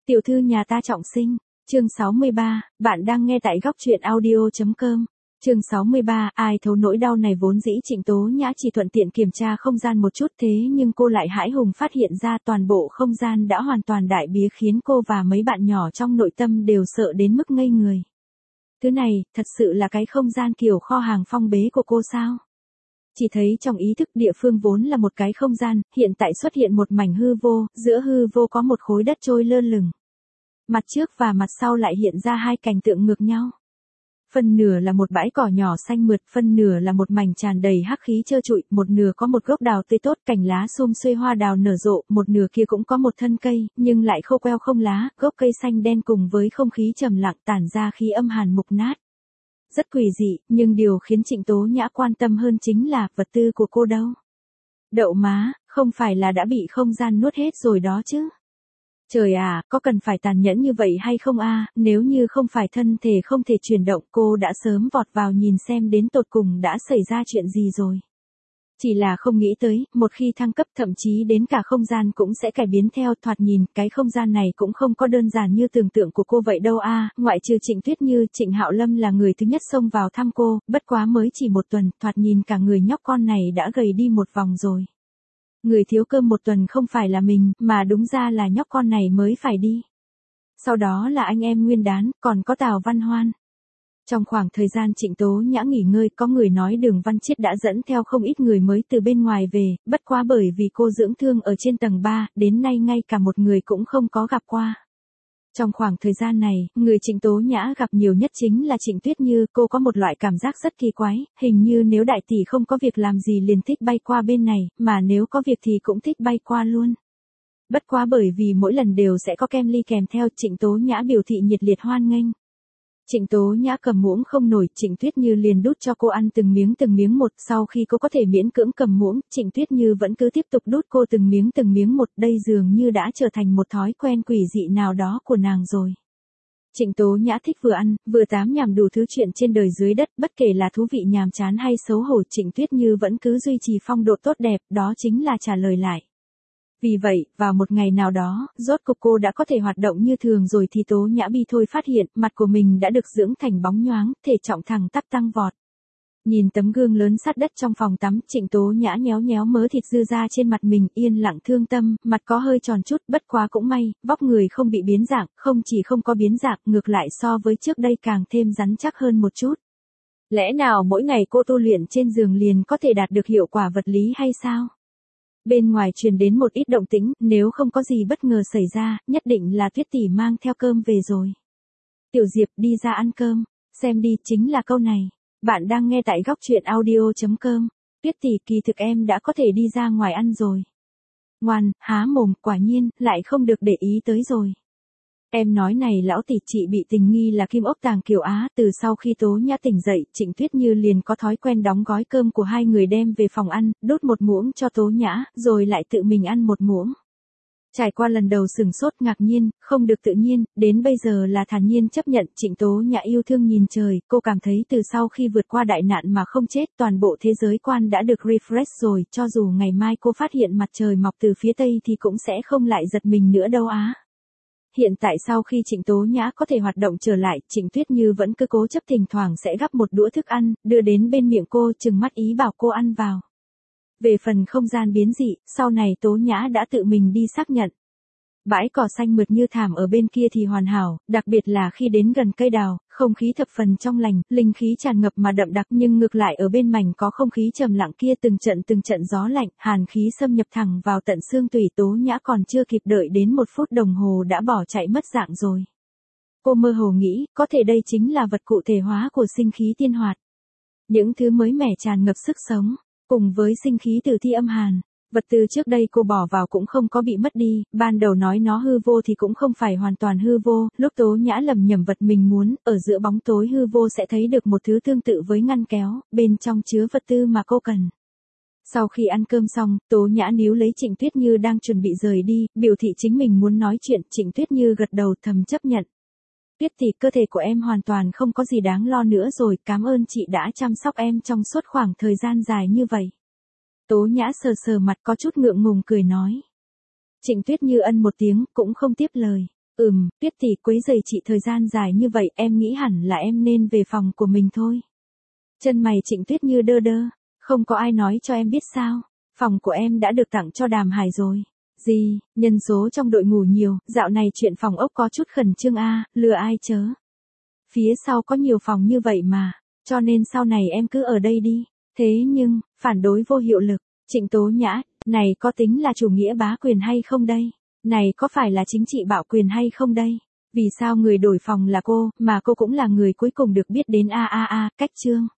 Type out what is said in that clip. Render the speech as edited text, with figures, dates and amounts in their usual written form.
Tiểu thư nhà ta trọng sinh, chương 63, bạn đang nghe tại góc truyện audio.com. Chương 63, ai thấu nỗi đau này vốn dĩ Trịnh Tố Nhã chỉ thuận tiện kiểm tra không gian một chút thế nhưng cô lại hãi hùng phát hiện ra toàn bộ không gian đã hoàn toàn đại bía khiến cô và mấy bạn nhỏ trong nội tâm đều sợ đến mức ngây người. Thứ này, thật sự là cái không gian kiểu kho hàng phong bế của cô sao? Chỉ thấy trong ý thức địa phương vốn là một cái không gian, hiện tại xuất hiện một mảnh hư vô, giữa hư vô có một khối đất trôi lơ lửng. Mặt trước và mặt sau lại hiện ra hai cảnh tượng ngược nhau. Phần nửa là một bãi cỏ nhỏ xanh mượt, phần nửa là một mảnh tràn đầy hắc khí trơ trụi, một nửa có một gốc đào tươi tốt, cành lá sum xuê hoa đào nở rộ, một nửa kia cũng có một thân cây, nhưng lại khô queo không lá, gốc cây xanh đen cùng với không khí trầm lặng tản ra khí âm hàn mục nát. Rất quỷ dị, nhưng điều khiến Trịnh Tố Nhã quan tâm hơn chính là vật tư của cô đâu. Đậu má, không phải là đã bị không gian nuốt hết rồi đó chứ. Trời à, có cần phải tàn nhẫn như vậy hay không a? Nếu như không phải thân thể không thể chuyển động cô đã sớm vọt vào nhìn xem đến tột cùng đã xảy ra chuyện gì rồi. Chỉ là không nghĩ tới, một khi thăng cấp thậm chí đến cả không gian cũng sẽ cải biến theo, thoạt nhìn, cái không gian này cũng không có đơn giản như tưởng tượng của cô vậy đâu a. Ngoại trừ Trịnh Tuyết Như, Trịnh Hạo Lâm là người thứ nhất xông vào thăm cô, bất quá mới chỉ một tuần, thoạt nhìn cả người nhóc con này đã gầy đi một vòng rồi. Người thiếu cơm một tuần không phải là mình, mà đúng ra là nhóc con này mới phải đi. Sau đó là anh em Nguyên Đán, còn có Tào Văn Hoan. Trong khoảng thời gian Trịnh Tố Nhã nghỉ ngơi, có người nói Đường Văn Chiết đã dẫn theo không ít người mới từ bên ngoài về, bất quá bởi vì cô dưỡng thương ở trên tầng 3, đến nay ngay cả một người cũng không có gặp qua. Trong khoảng thời gian này, người Trịnh Tố Nhã gặp nhiều nhất chính là Trịnh Tuyết Như, cô có một loại cảm giác rất kỳ quái, hình như nếu đại tỷ không có việc làm gì liền thích bay qua bên này, mà nếu có việc thì cũng thích bay qua luôn. Bất quá bởi vì mỗi lần đều sẽ có kem ly kèm theo, Trịnh Tố Nhã biểu thị nhiệt liệt hoan nghênh. Trịnh Tố Nhã cầm muỗng không nổi, Trịnh Tuyết Như liền đút cho cô ăn từng miếng một, sau khi cô có thể miễn cưỡng cầm muỗng, Trịnh Tuyết Như vẫn cứ tiếp tục đút cô từng miếng một, đây dường như đã trở thành một thói quen quỷ dị nào đó của nàng rồi. Trịnh Tố Nhã thích vừa ăn, vừa tám nhảm đủ thứ chuyện trên đời dưới đất, bất kể là thú vị nhàm chán hay xấu hổ, Trịnh Tuyết Như vẫn cứ duy trì phong độ tốt đẹp, đó chính là trả lời lại. Vì vậy, vào một ngày nào đó, rốt cục cô đã có thể hoạt động như thường rồi thì Tố Nhã bi thôi phát hiện, mặt của mình đã được dưỡng thành bóng nhoáng, thể trọng thẳng tắp tăng vọt. Nhìn tấm gương lớn sát đất trong phòng tắm, Trịnh Tố Nhã nhéo nhéo mớ thịt dư ra trên mặt mình, yên lặng thương tâm, mặt có hơi tròn chút, bất quá cũng may, vóc người không bị biến dạng, không chỉ không có biến dạng, ngược lại so với trước đây càng thêm rắn chắc hơn một chút. Lẽ nào mỗi ngày cô tu luyện trên giường liền có thể đạt được hiệu quả vật lý hay sao? Bên ngoài truyền đến một ít động tĩnh, nếu không có gì bất ngờ xảy ra, nhất định là Tuyết tỷ mang theo cơm về rồi. Tiểu Diệp đi ra ăn cơm, xem đi, chính là câu này. Bạn đang nghe tại góc truyện audio.com. Tuyết tỷ, kỳ thực em đã có thể đi ra ngoài ăn rồi. Ngoan, há mồm, quả nhiên, lại không được để ý tới rồi. Em nói này lão tỷ, chị bị tình nghi là kim ốc tàng kiểu Á, từ sau khi Tố Nhã tỉnh dậy, Trịnh Tuyết Như liền có thói quen đóng gói cơm của hai người đem về phòng ăn, đút một muỗng cho Tố Nhã, rồi lại tự mình ăn một muỗng. Trải qua lần đầu sừng sốt ngạc nhiên, không được tự nhiên, đến bây giờ là thản nhiên chấp nhận. Trịnh Tố Nhã yêu thương nhìn trời, cô cảm thấy từ sau khi vượt qua đại nạn mà không chết, toàn bộ thế giới quan đã được refresh rồi, cho dù ngày mai cô phát hiện mặt trời mọc từ phía tây thì cũng sẽ không lại giật mình nữa đâu á. Hiện tại sau khi Trịnh Tố Nhã có thể hoạt động trở lại, Trịnh Tuyết Như vẫn cứ cố chấp thỉnh thoảng sẽ gắp một đũa thức ăn, đưa đến bên miệng cô, trừng mắt ý bảo cô ăn vào. Về phần không gian biến dị, sau này Tố Nhã đã tự mình đi xác nhận. Bãi cỏ xanh mượt như thảm ở bên kia thì hoàn hảo, đặc biệt là khi đến gần cây đào, không khí thập phần trong lành, linh khí tràn ngập mà đậm đặc, nhưng ngược lại ở bên mảnh có không khí trầm lặng kia, từng trận gió lạnh, hàn khí xâm nhập thẳng vào tận xương tủy. Tố Nhã còn chưa kịp đợi đến 1 phút đồng hồ đã bỏ chạy mất dạng rồi. Cô mơ hồ nghĩ, có thể đây chính là vật cụ thể hóa của sinh khí tiên hoạt. Những thứ mới mẻ tràn ngập sức sống, cùng với sinh khí tử thi âm hàn. Vật tư trước đây cô bỏ vào cũng không có bị mất đi, ban đầu nói nó hư vô thì cũng không phải hoàn toàn hư vô, lúc Tố Nhã lầm nhầm vật mình muốn, ở giữa bóng tối hư vô sẽ thấy được một thứ tương tự với ngăn kéo, bên trong chứa vật tư mà cô cần. Sau khi ăn cơm xong, Tố Nhã níu lấy Trịnh Tuyết Như đang chuẩn bị rời đi, biểu thị chính mình muốn nói chuyện. Trịnh Tuyết Như gật đầu thầm chấp nhận. Tuyết tỷ, cơ thể của em hoàn toàn không có gì đáng lo nữa rồi, cảm ơn chị đã chăm sóc em trong suốt khoảng thời gian dài như vậy. Tố Nhã sờ sờ mặt có chút ngượng ngùng cười nói. Trịnh Tuyết Như ân một tiếng, cũng không tiếp lời. Tuyết tỷ quấy rầy chị thời gian dài như vậy, em nghĩ hẳn là em nên về phòng của mình thôi. Chân mày Trịnh Tuyết như đơ đơ, không có ai nói cho em biết sao, phòng của em đã được tặng cho Đàm Hải rồi. Gì, nhân số trong đội ngủ nhiều, dạo này chuyện phòng ốc có chút khẩn trương lừa ai chớ. Phía sau có nhiều phòng như vậy mà, cho nên sau này em cứ ở đây đi. Thế nhưng, phản đối vô hiệu lực, Trịnh Tố Nhã, này có tính là chủ nghĩa bá quyền hay không đây? Này có phải là chính trị bạo quyền hay không đây? Vì sao người đổi phòng là cô, mà cô cũng là người cuối cùng được biết đến cách Trương.